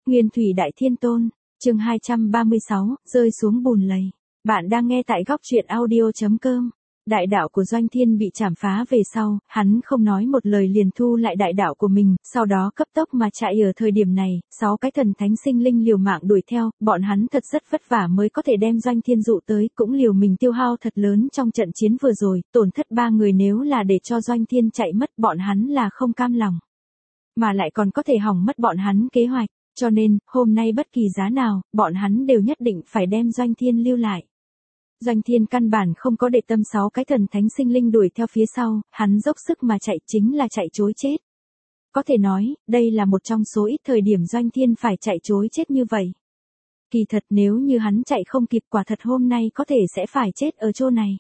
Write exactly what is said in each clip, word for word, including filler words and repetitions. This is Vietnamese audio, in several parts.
Nguyên Thủy Đại Thiên Tôn, chương hai trăm ba mươi sáu, rơi xuống bùn lầy. Bạn đang nghe tại góc truyện audio chấm com. Đại đạo của Doanh Thiên bị chảm phá về sau, hắn không nói một lời liền thu lại đại đạo của mình, sau đó cấp tốc mà chạy. Ở thời điểm này, sáu cái thần thánh sinh linh liều mạng đuổi theo, bọn hắn thật rất vất vả mới có thể đem Doanh Thiên dụ tới, cũng liều mình tiêu hao thật lớn trong trận chiến vừa rồi, tổn thất ba người nếu là để cho Doanh Thiên chạy mất bọn hắn là không cam lòng. Mà lại còn có thể hỏng mất bọn hắn kế hoạch, cho nên, hôm nay bất kỳ giá nào, bọn hắn đều nhất định phải đem Doanh Thiên lưu lại. Doanh Thiên căn bản không có để tâm sáu cái thần thánh sinh linh đuổi theo phía sau, hắn dốc sức mà chạy chính là chạy trối chết. Có thể nói, đây là một trong số ít thời điểm Doanh Thiên phải chạy trối chết như vậy. Kỳ thật nếu như hắn chạy không kịp quả thật hôm nay có thể sẽ phải chết ở chỗ này.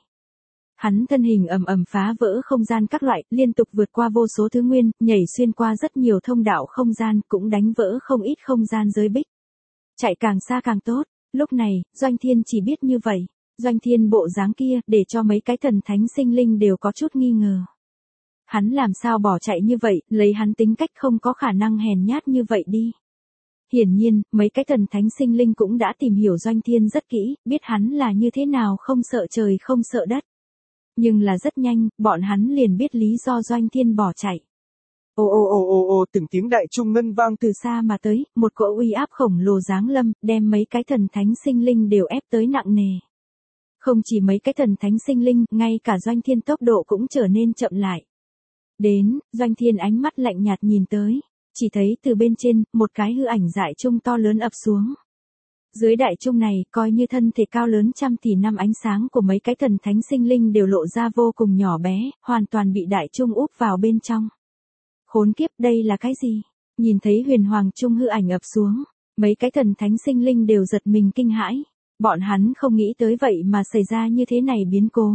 Hắn thân hình ầm ầm phá vỡ không gian các loại, liên tục vượt qua vô số thứ nguyên, nhảy xuyên qua rất nhiều thông đạo không gian, cũng đánh vỡ không ít không gian giới bích. Chạy càng xa càng tốt, lúc này, Doanh Thiên chỉ biết như vậy. Doanh Thiên bộ dáng kia, để cho mấy cái thần thánh sinh linh đều có chút nghi ngờ. Hắn làm sao bỏ chạy như vậy, lấy hắn tính cách không có khả năng hèn nhát như vậy đi. Hiển nhiên, mấy cái thần thánh sinh linh cũng đã tìm hiểu Doanh Thiên rất kỹ, biết hắn là như thế nào không sợ trời không sợ đất. Nhưng là rất nhanh, bọn hắn liền biết lý do Doanh Thiên bỏ chạy. Ô ô ô ô ô từng tiếng đại trung ngân vang từ xa mà tới, một cỗ uy áp khổng lồ giáng lâm, đem mấy cái thần thánh sinh linh đều ép tới nặng nề. Không chỉ mấy cái thần thánh sinh linh, ngay cả Doanh Thiên tốc độ cũng trở nên chậm lại. Đến, Doanh Thiên ánh mắt lạnh nhạt nhìn tới, chỉ thấy từ bên trên, một cái hư ảnh dại trung to lớn ập xuống. Dưới đại trung này, coi như thân thể cao lớn trăm tỷ năm ánh sáng của mấy cái thần thánh sinh linh đều lộ ra vô cùng nhỏ bé, hoàn toàn bị đại trung úp vào bên trong. Khốn kiếp, đây là cái gì? Nhìn thấy huyền hoàng trung hư ảnh ập xuống, mấy cái thần thánh sinh linh đều giật mình kinh hãi. Bọn hắn không nghĩ tới vậy mà xảy ra như thế này biến cố.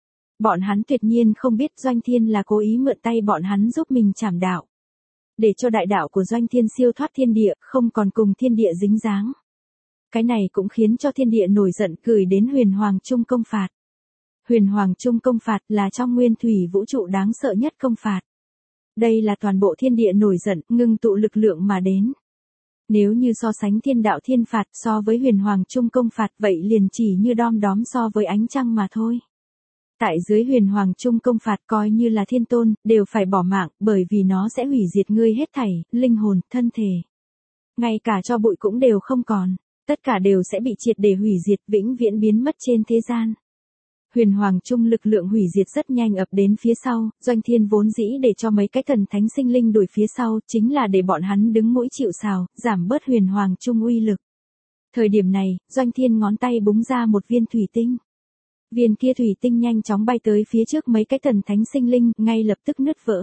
Bọn hắn tuyệt nhiên không biết Doanh Thiên là cố ý mượn tay bọn hắn giúp mình trảm đạo. Để cho đại đạo của Doanh Thiên siêu thoát thiên địa, không còn cùng thiên địa dính dáng. Cái này cũng khiến cho thiên địa nổi giận gửi đến huyền hoàng trung công phạt. Huyền hoàng trung công phạt là trong nguyên thủy vũ trụ đáng sợ nhất công phạt. Đây là toàn bộ thiên địa nổi giận, ngưng tụ lực lượng mà đến. Nếu như so sánh thiên đạo thiên phạt so với huyền hoàng trung công phạt vậy liền chỉ như đom đóm so với ánh trăng mà thôi. Tại dưới huyền hoàng trung công phạt coi như là thiên tôn, đều phải bỏ mạng bởi vì nó sẽ hủy diệt ngươi hết thảy, linh hồn, thân thể. Ngay cả cho bụi cũng đều không còn, tất cả đều sẽ bị triệt để hủy diệt vĩnh viễn biến mất trên thế gian. Huyền hoàng trung lực lượng hủy diệt rất nhanh ập đến phía sau, Doanh Thiên vốn dĩ để cho mấy cái thần thánh sinh linh đuổi phía sau, chính là để bọn hắn đứng mũi chịu sào, giảm bớt huyền hoàng trung uy lực. Thời điểm này, Doanh Thiên ngón tay búng ra một viên thủy tinh. Viên kia thủy tinh nhanh chóng bay tới phía trước mấy cái thần thánh sinh linh, ngay lập tức nứt vỡ.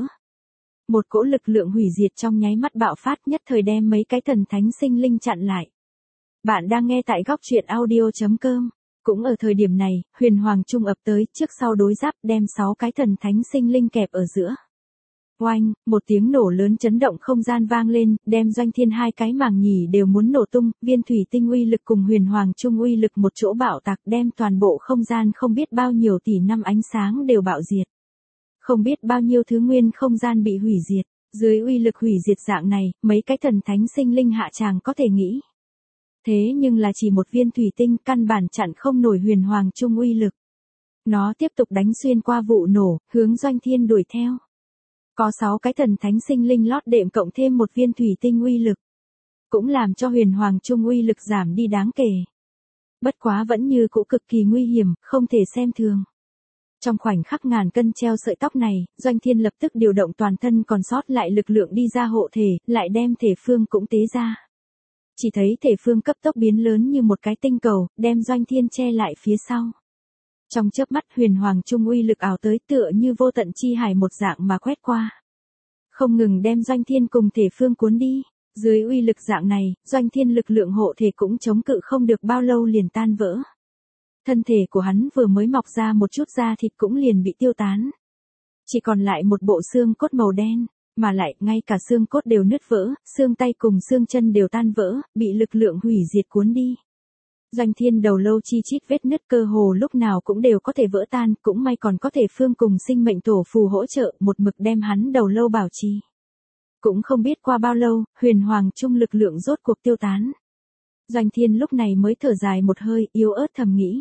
Một cỗ lực lượng hủy diệt trong nháy mắt bạo phát nhất thời đem mấy cái thần thánh sinh linh chặn lại. Bạn đang nghe tại góc truyện audio chấm com. Cũng ở thời điểm này, huyền hoàng trung ập tới, trước sau đối giáp đem sáu cái thần thánh sinh linh kẹp ở giữa. Oanh, một tiếng nổ lớn chấn động không gian vang lên, đem Doanh Thiên hai cái màng nhì đều muốn nổ tung, viên thủy tinh uy lực cùng huyền hoàng trung uy lực một chỗ bạo tạc đem toàn bộ không gian không biết bao nhiêu tỷ năm ánh sáng đều bạo diệt. Không biết bao nhiêu thứ nguyên không gian bị hủy diệt, dưới uy lực hủy diệt dạng này, mấy cái thần thánh sinh linh hạ tràng có thể nghĩ. Thế nhưng là chỉ một viên thủy tinh căn bản chặn không nổi huyền hoàng trung uy lực. Nó tiếp tục đánh xuyên qua vụ nổ, hướng Doanh Thiên đuổi theo. Có sáu cái thần thánh sinh linh lót đệm cộng thêm một viên thủy tinh uy lực. Cũng làm cho huyền hoàng trung uy lực giảm đi đáng kể. Bất quá vẫn như cũ cực kỳ nguy hiểm, không thể xem thường. Trong khoảnh khắc ngàn cân treo sợi tóc này, Doanh Thiên lập tức điều động toàn thân còn sót lại lực lượng đi ra hộ thể, lại đem thể phương cũng tế ra. Chỉ thấy thể phương cấp tốc biến lớn như một cái tinh cầu, đem Doanh Thiên che lại phía sau. Trong chớp mắt huyền hoàng trung uy lực ảo tới tựa như vô tận chi hải một dạng mà quét qua. Không ngừng đem Doanh Thiên cùng thể phương cuốn đi. Dưới uy lực dạng này, Doanh Thiên lực lượng hộ thể cũng chống cự không được bao lâu liền tan vỡ. Thân thể của hắn vừa mới mọc ra một chút da thịt cũng liền bị tiêu tán. Chỉ còn lại một bộ xương cốt màu đen. Mà lại, ngay cả xương cốt đều nứt vỡ, xương tay cùng xương chân đều tan vỡ, bị lực lượng hủy diệt cuốn đi. Doanh Thiên đầu lâu chi chít vết nứt cơ hồ lúc nào cũng đều có thể vỡ tan, cũng may còn có thể phương cùng sinh mệnh tổ phù hỗ trợ, một mực đem hắn đầu lâu bảo trì. Cũng không biết qua bao lâu, huyền hoàng trung lực lượng rốt cuộc tiêu tán. Doanh Thiên lúc này mới thở dài một hơi, yếu ớt thầm nghĩ.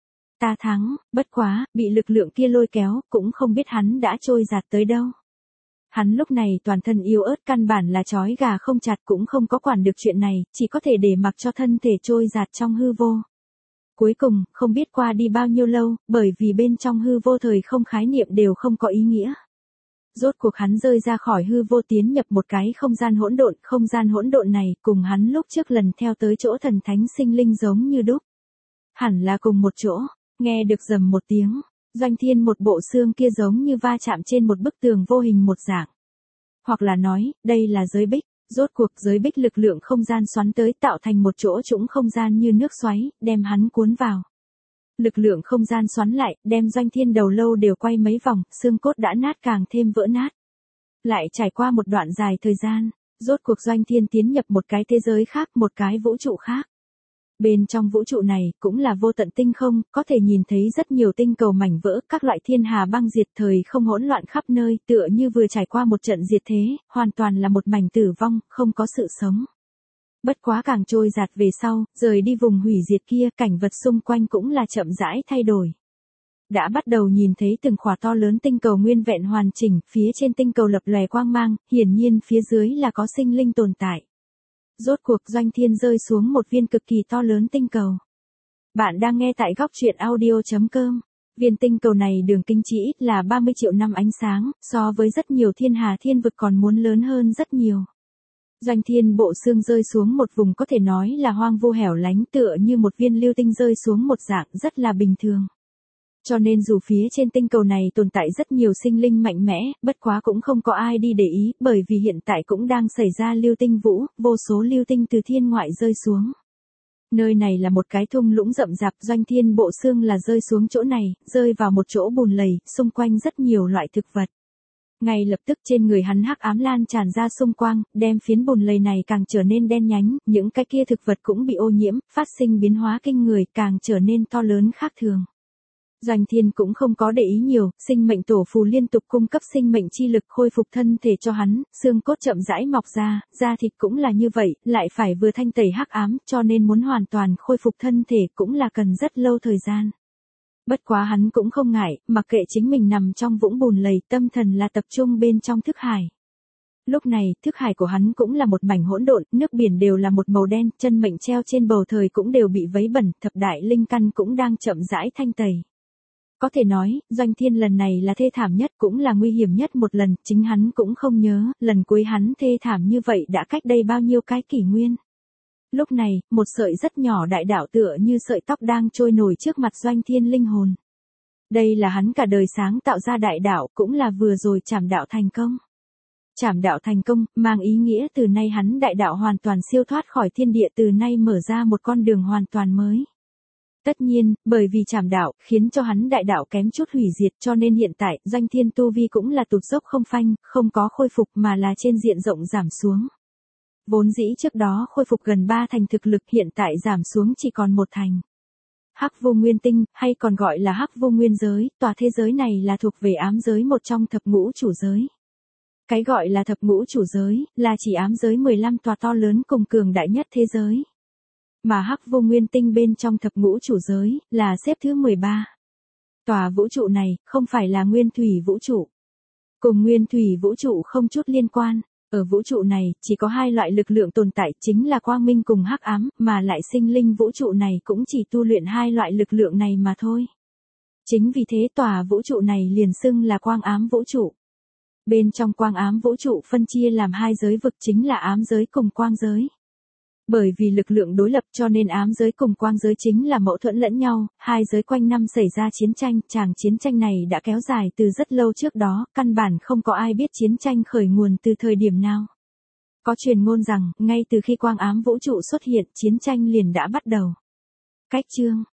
Ta thắng, bất quá, bị lực lượng kia lôi kéo, cũng không biết hắn đã trôi giạt tới đâu. Hắn lúc này toàn thân yếu ớt căn bản là trói gà không chặt, cũng không có quản được chuyện này, chỉ có thể để mặc cho thân thể trôi giạt trong hư vô. Cuối cùng, không biết qua đi bao nhiêu lâu, bởi vì bên trong hư vô thời không khái niệm đều không có ý nghĩa. Rốt cuộc hắn rơi ra khỏi hư vô tiến nhập một cái không gian hỗn độn, không gian hỗn độn này cùng hắn lúc trước lần theo tới chỗ thần thánh sinh linh giống như đúc. Hẳn là cùng một chỗ, nghe được rầm một tiếng, Doanh Thiên một bộ xương kia giống như va chạm trên một bức tường vô hình một dạng. Hoặc là nói, đây là giới bích, rốt cuộc giới bích lực lượng không gian xoắn tới tạo thành một chỗ trũng không gian như nước xoáy, đem hắn cuốn vào. Lực lượng không gian xoắn lại, đem Doanh Thiên đầu lâu đều quay mấy vòng, xương cốt đã nát càng thêm vỡ nát. Lại trải qua một đoạn dài thời gian, rốt cuộc Doanh Thiên tiến nhập một cái thế giới khác, một cái vũ trụ khác. Bên trong vũ trụ này, cũng là vô tận tinh không, có thể nhìn thấy rất nhiều tinh cầu mảnh vỡ, các loại thiên hà băng diệt thời không hỗn loạn khắp nơi, tựa như vừa trải qua một trận diệt thế, hoàn toàn là một mảnh tử vong, không có sự sống. Bất quá càng trôi giạt về sau, rời đi vùng hủy diệt kia, cảnh vật xung quanh cũng là chậm rãi thay đổi. Đã bắt đầu nhìn thấy từng khỏa to lớn tinh cầu nguyên vẹn hoàn chỉnh, phía trên tinh cầu lập lòe quang mang, hiển nhiên phía dưới là có sinh linh tồn tại. Rốt cuộc Doanh Thiên rơi xuống một viên cực kỳ to lớn tinh cầu. Bạn đang nghe tại góc truyện audio chấm com. Viên tinh cầu này đường kính chỉ ít là ba mươi triệu năm ánh sáng, so với rất nhiều thiên hà thiên vực còn muốn lớn hơn rất nhiều. Doanh Thiên bộ xương rơi xuống một vùng có thể nói là hoang vu hẻo lánh, tựa như một viên lưu tinh rơi xuống một dạng rất là bình thường. Cho nên dù phía trên tinh cầu này tồn tại rất nhiều sinh linh mạnh mẽ, bất quá cũng không có ai đi để ý, bởi vì hiện tại cũng đang xảy ra lưu tinh vũ, vô số lưu tinh từ thiên ngoại rơi xuống. Nơi này là một cái thung lũng rậm rạp, Doanh Thiên bộ xương là rơi xuống chỗ này, rơi vào một chỗ bùn lầy, xung quanh rất nhiều loại thực vật. Ngay lập tức trên người hắn hắc ám lan tràn ra xung quanh, đem phiến bùn lầy này càng trở nên đen nhánh, những cái kia thực vật cũng bị ô nhiễm, phát sinh biến hóa kinh người, càng trở nên to lớn khác thường. Doanh Thiên cũng không có để ý nhiều, sinh mệnh tổ phù liên tục cung cấp sinh mệnh chi lực khôi phục thân thể cho hắn, xương cốt chậm rãi mọc ra, da thịt cũng là như vậy, lại phải vừa thanh tẩy hắc ám, cho nên muốn hoàn toàn khôi phục thân thể cũng là cần rất lâu thời gian. Bất quá hắn cũng không ngại, mặc kệ chính mình nằm trong vũng bùn lầy, tâm thần là tập trung bên trong thức hải. Lúc này, thức hải của hắn cũng là một mảnh hỗn độn, nước biển đều là một màu đen, chân mệnh treo trên bầu trời cũng đều bị vấy bẩn, thập đại linh căn cũng đang chậm rãi thanh tẩy. Có thể nói, Doanh Thiên lần này là thê thảm nhất cũng là nguy hiểm nhất một lần, chính hắn cũng không nhớ, lần cuối hắn thê thảm như vậy đã cách đây bao nhiêu cái kỷ nguyên. Lúc này, một sợi rất nhỏ đại đạo tựa như sợi tóc đang trôi nổi trước mặt Doanh Thiên linh hồn. Đây là hắn cả đời sáng tạo ra đại đạo, cũng là vừa rồi trảm đạo thành công. Trảm đạo thành công, mang ý nghĩa từ nay hắn đại đạo hoàn toàn siêu thoát khỏi thiên địa, từ nay mở ra một con đường hoàn toàn mới. Tất nhiên, bởi vì trảm đạo, khiến cho hắn đại đạo kém chút hủy diệt, cho nên hiện tại, Doanh Thiên tu vi cũng là tụt dốc không phanh, không có khôi phục mà là trên diện rộng giảm xuống. Vốn dĩ trước đó khôi phục gần ba thành thực lực, hiện tại giảm xuống chỉ còn một thành. Hắc vô nguyên tinh, hay còn gọi là hắc vô nguyên giới, tòa thế giới này là thuộc về ám giới một trong thập ngũ chủ giới. Cái gọi là thập ngũ chủ giới, là chỉ ám giới mười lăm tòa to lớn cùng cường đại nhất thế giới. Mà hắc vô nguyên tinh bên trong thập ngũ chủ giới, là xếp thứ mười ba. Tòa vũ trụ này, không phải là nguyên thủy vũ trụ. Cùng nguyên thủy vũ trụ không chút liên quan. Ở vũ trụ này, chỉ có hai loại lực lượng tồn tại, chính là quang minh cùng hắc ám, mà lại sinh linh vũ trụ này cũng chỉ tu luyện hai loại lực lượng này mà thôi. Chính vì thế tòa vũ trụ này liền xưng là quang ám vũ trụ. Bên trong quang ám vũ trụ phân chia làm hai giới vực, chính là ám giới cùng quang giới. Bởi vì lực lượng đối lập cho nên ám giới cùng quang giới chính là mâu thuẫn lẫn nhau, hai giới quanh năm xảy ra chiến tranh, chàng chiến tranh này đã kéo dài từ rất lâu trước đó, căn bản không có ai biết chiến tranh khởi nguồn từ thời điểm nào. Có truyền ngôn rằng, ngay từ khi quang ám vũ trụ xuất hiện, chiến tranh liền đã bắt đầu. Cách chương